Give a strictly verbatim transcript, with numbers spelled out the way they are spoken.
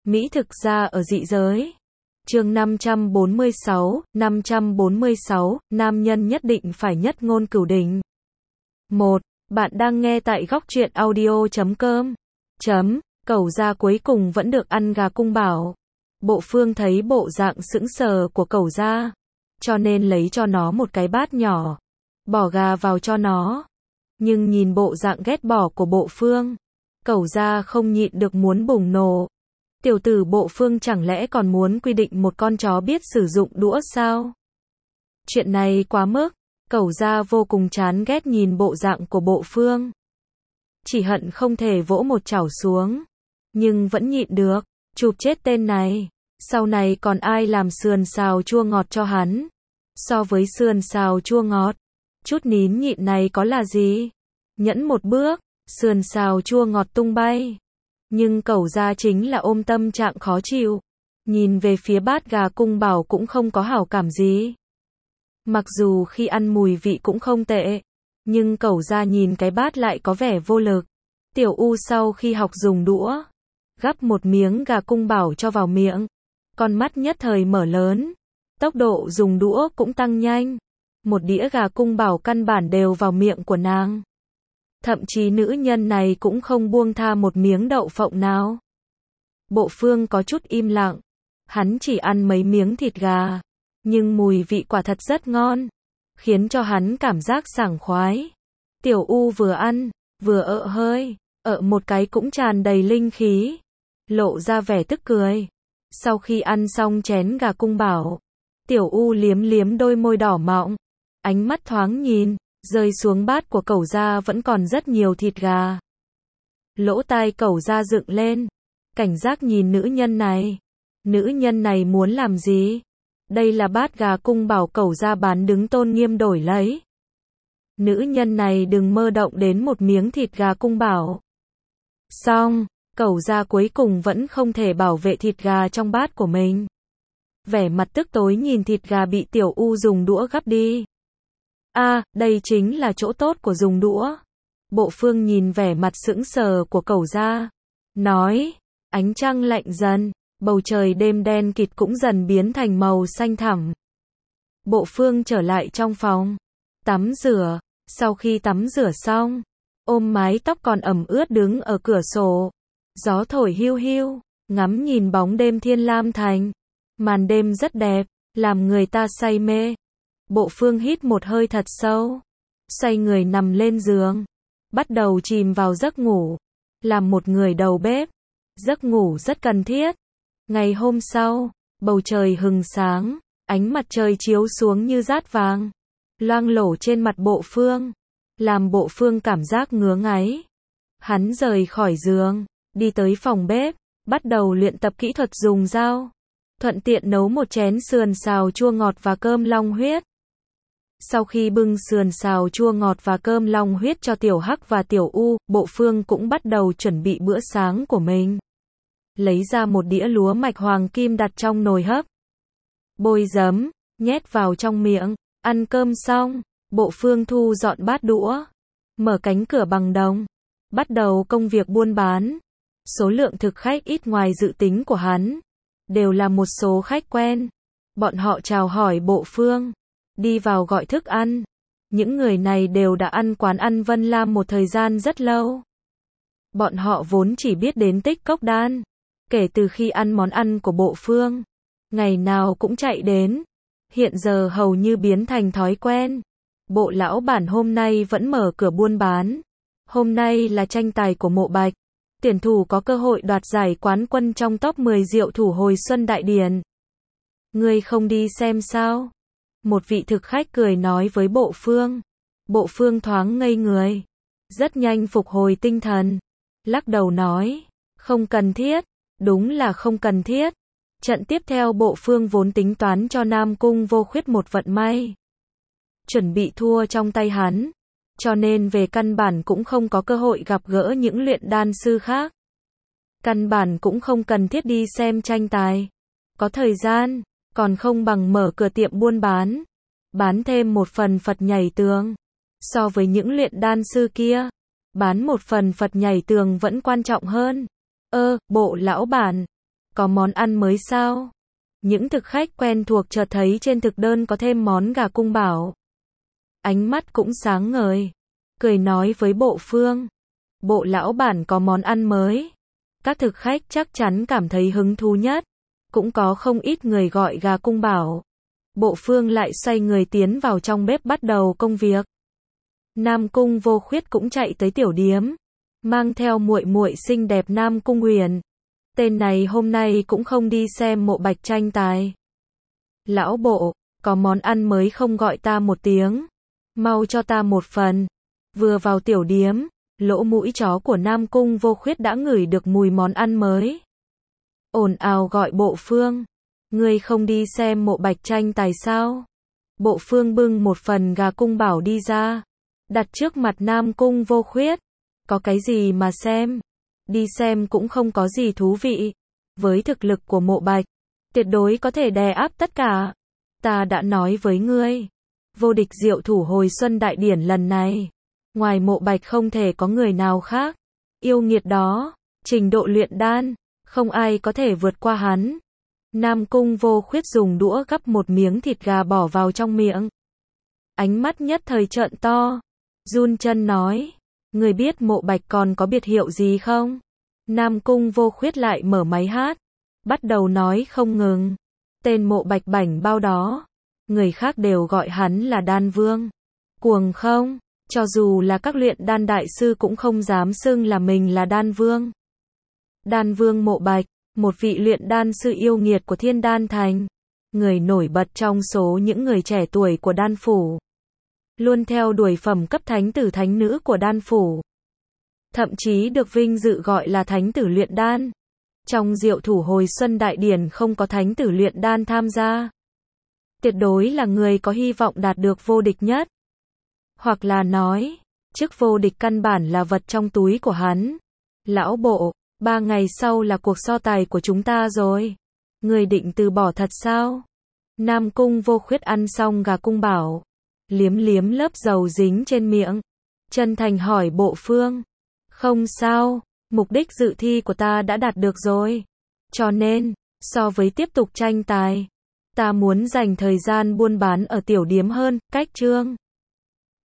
Mỹ thực gia ở dị giới. Chương năm trăm bốn mươi sáu, năm trăm bốn mươi sáu, nam nhân nhất định phải nhất ngôn cửu đỉnh. một. Bạn đang nghe tại góc truyện audio chấm com. Chấm, Cẩu gia cuối cùng vẫn được ăn gà cung bảo. Bộ Phương thấy bộ dạng sững sờ của Cẩu gia, cho nên lấy cho nó một cái bát nhỏ, bỏ gà vào cho nó. Nhưng nhìn bộ dạng ghét bỏ của Bộ Phương, Cẩu gia không nhịn được muốn bùng nổ. Tiểu tử Bộ Phương chẳng lẽ còn muốn quy định một con chó biết sử dụng đũa sao? Chuyện này quá mức. Cẩu gia vô cùng chán ghét nhìn bộ dạng của Bộ Phương, chỉ hận không thể vỗ một chảo xuống, nhưng vẫn nhịn được. Chụp chết tên này, sau này còn ai làm sườn xào chua ngọt cho hắn. So với sườn xào chua ngọt, chút nín nhịn này có là gì? Nhẫn một bước, sườn xào chua ngọt tung bay. Nhưng Cẩu gia chính là ôm tâm trạng khó chịu, nhìn về phía bát gà cung bảo cũng không có hảo cảm gì. Mặc dù khi ăn mùi vị cũng không tệ, nhưng Cẩu gia nhìn cái bát lại có vẻ vô lực. Tiểu U sau khi học dùng đũa, gắp một miếng gà cung bảo cho vào miệng, con mắt nhất thời mở lớn, tốc độ dùng đũa cũng tăng nhanh. Một đĩa gà cung bảo căn bản đều vào miệng của nàng. Thậm chí nữ nhân này cũng không buông tha một miếng đậu phộng nào. Bộ Phương có chút im lặng, hắn chỉ ăn mấy miếng thịt gà, nhưng mùi vị quả thật rất ngon, khiến cho hắn cảm giác sảng khoái. Tiểu U vừa ăn, vừa ợ hơi, ợ một cái cũng tràn đầy linh khí, lộ ra vẻ tức cười. Sau khi ăn xong chén gà cung bảo, Tiểu U liếm liếm đôi môi đỏ mọng, ánh mắt thoáng nhìn, rơi xuống bát của Cẩu gia vẫn còn rất nhiều thịt gà. Lỗ tai Cẩu gia dựng lên, cảnh giác nhìn nữ nhân này. Nữ nhân này muốn làm gì? Đây là bát gà cung bảo Cẩu gia bán đứng tôn nghiêm đổi lấy. Nữ nhân này đừng mơ động đến một miếng thịt gà cung bảo. Xong, Cẩu gia cuối cùng vẫn không thể bảo vệ thịt gà trong bát của mình. Vẻ mặt tức tối nhìn thịt gà bị Tiểu U dùng đũa gắp đi. A, à, đây chính là chỗ tốt của dùng đũa. Bộ Phương nhìn vẻ mặt sững sờ của Cẩu gia, nói, ánh trăng lạnh dần, bầu trời đêm đen kịt cũng dần biến thành màu xanh thẳm. Bộ Phương trở lại trong phòng, tắm rửa, sau khi tắm rửa xong, ôm mái tóc còn ẩm ướt đứng ở cửa sổ, gió thổi hiu hiu, ngắm nhìn bóng đêm thiên lam thành. Màn đêm rất đẹp, làm người ta say mê. Bộ Phương hít một hơi thật sâu, xoay người nằm lên giường, bắt đầu chìm vào giấc ngủ. Làm một người đầu bếp, giấc ngủ rất cần thiết. Ngày hôm sau, bầu trời hừng sáng, ánh mặt trời chiếu xuống như dát vàng, loang lổ trên mặt Bộ Phương, làm Bộ Phương cảm giác ngứa ngáy. Hắn rời khỏi giường, đi tới phòng bếp, bắt đầu luyện tập kỹ thuật dùng dao, thuận tiện nấu một chén sườn xào chua ngọt và cơm long huyết. Sau khi bưng sườn xào chua ngọt và cơm long huyết cho Tiểu Hắc và Tiểu U, Bộ Phương cũng bắt đầu chuẩn bị bữa sáng của mình. Lấy ra một đĩa lúa mạch hoàng kim đặt trong nồi hấp, bôi giấm, nhét vào trong miệng. Ăn cơm xong, Bộ Phương thu dọn bát đũa, mở cánh cửa bằng đồng, bắt đầu công việc buôn bán. Số lượng thực khách ít ngoài dự tính của hắn, đều là một số khách quen. Bọn họ chào hỏi Bộ Phương, đi vào gọi thức ăn. Những người này đều đã ăn quán ăn Vân Lam một thời gian rất lâu. Bọn họ vốn chỉ biết đến Tích Cốc Đan. Kể từ khi ăn món ăn của Bộ Phương, ngày nào cũng chạy đến, hiện giờ hầu như biến thành thói quen. Bộ lão bản hôm nay vẫn mở cửa buôn bán. Hôm nay là tranh tài của Mộ Bạch, tuyển thủ có cơ hội đoạt giải quán quân trong top mười diệu thủ hồi xuân đại điển. Ngươi không đi xem sao? Một vị thực khách cười nói với Bộ Phương. Bộ Phương thoáng ngây người, rất nhanh phục hồi tinh thần, lắc đầu nói, không cần thiết. Đúng là không cần thiết. Trận tiếp theo Bộ Phương vốn tính toán cho Nam Cung Vô Khuyết một vận may, chuẩn bị thua trong tay hắn, cho nên về căn bản cũng không có cơ hội gặp gỡ những luyện đan sư khác. Căn bản cũng không cần thiết đi xem tranh tài. Có thời gian, còn không bằng mở cửa tiệm buôn bán, bán thêm một phần Phật nhảy tường. So với những luyện đan sư kia, bán một phần Phật nhảy tường vẫn quan trọng hơn. Ơ, Bộ lão bản, Có món ăn mới sao? Những thực khách quen thuộc chợt thấy trên thực đơn có thêm món gà cung bảo. Ánh mắt cũng sáng ngời. Cười nói với Bộ Phương. Bộ lão bản có món ăn mới. Các thực khách chắc chắn cảm thấy hứng thú nhất. Cũng có không ít người gọi gà cung bảo. Bộ Phương lại xoay người tiến vào trong bếp bắt đầu công việc. Nam Cung Vô Khuyết cũng chạy tới tiểu điếm, mang theo muội muội xinh đẹp Nam Cung Huyền. Tên này hôm nay cũng không đi xem mộ bạch tranh tài. Lão Bộ, có món ăn mới không gọi ta một tiếng, mau cho ta một phần. Vừa vào tiểu điếm, lỗ mũi chó của Nam Cung Vô Khuyết đã ngửi được mùi món ăn mới. Ồn ào gọi Bộ Phương, ngươi không đi xem mộ bạch tranh tài sao? Bộ Phương bưng một phần gà cung bảo đi ra, đặt trước mặt Nam Cung Vô Khuyết. Có cái gì mà xem? Đi xem cũng không có gì thú vị. Với thực lực của mộ bạch, tuyệt đối có thể đè áp tất cả. Ta đã nói với ngươi, vô địch diệu thủ hồi xuân đại điển lần này, ngoài mộ bạch không thể có người nào khác. Yêu nghiệt đó, trình độ luyện đan, không ai có thể vượt qua hắn. Nam Cung Vô Khuyết dùng đũa gắp một miếng thịt gà bỏ vào trong miệng. Ánh mắt nhất thời trợn to. Run chân nói, người biết mộ bạch còn có biệt hiệu gì không? Nam Cung Vô Khuyết lại mở máy hát, bắt đầu nói không ngừng. Tên mộ bạch bảnh bao đó, người khác đều gọi hắn là đan vương. Cuồng không? Cho dù là các luyện đan đại sư cũng không dám xưng là mình là đan vương. Đan vương mộ bạch, một vị luyện đan sư yêu nghiệt của Thiên Đan Thành, người nổi bật trong số những người trẻ tuổi của đan phủ, luôn theo đuổi phẩm cấp thánh tử thánh nữ của đan phủ. Thậm chí được vinh dự gọi là thánh tử luyện đan. Trong diệu thủ hồi xuân đại điển không có thánh tử luyện đan tham gia. Tuyệt đối là người có hy vọng đạt được vô địch nhất. Hoặc là nói, chức vô địch căn bản là vật trong túi của hắn. Lão Bộ, ba ngày sau là cuộc so tài của chúng ta rồi. Người định từ bỏ thật sao? Nam Cung Vô Khuyết ăn xong gà cung bảo, liếm liếm lớp dầu dính trên miệng, chân thành hỏi Bộ Phương. Không sao, mục đích dự thi của ta đã đạt được rồi. Cho nên, so với tiếp tục tranh tài, ta muốn dành thời gian buôn bán ở tiểu điếm hơn. Cách chương